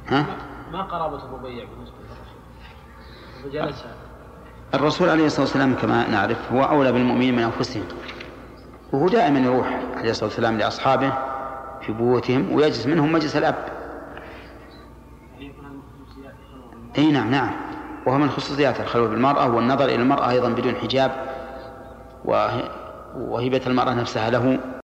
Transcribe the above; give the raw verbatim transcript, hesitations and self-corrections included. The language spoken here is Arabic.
ها؟ ما قرابة الربيع بالنسبة للرسول؟ فجلس الرسول عليه الصلاة والسلام كما نعرف هو أولى بالمؤمنين من أنفسهم، وهو دائما يروح عليه الصلاة والسلام لأصحابه في بيوتهم ويجلس منهم مجلس الأب. أي نعم نعم، وهو من خصوصيات الخلوة بالمرأة والنظر إلى المرأة أيضا بدون حجاب وهبة المرأة نفسها له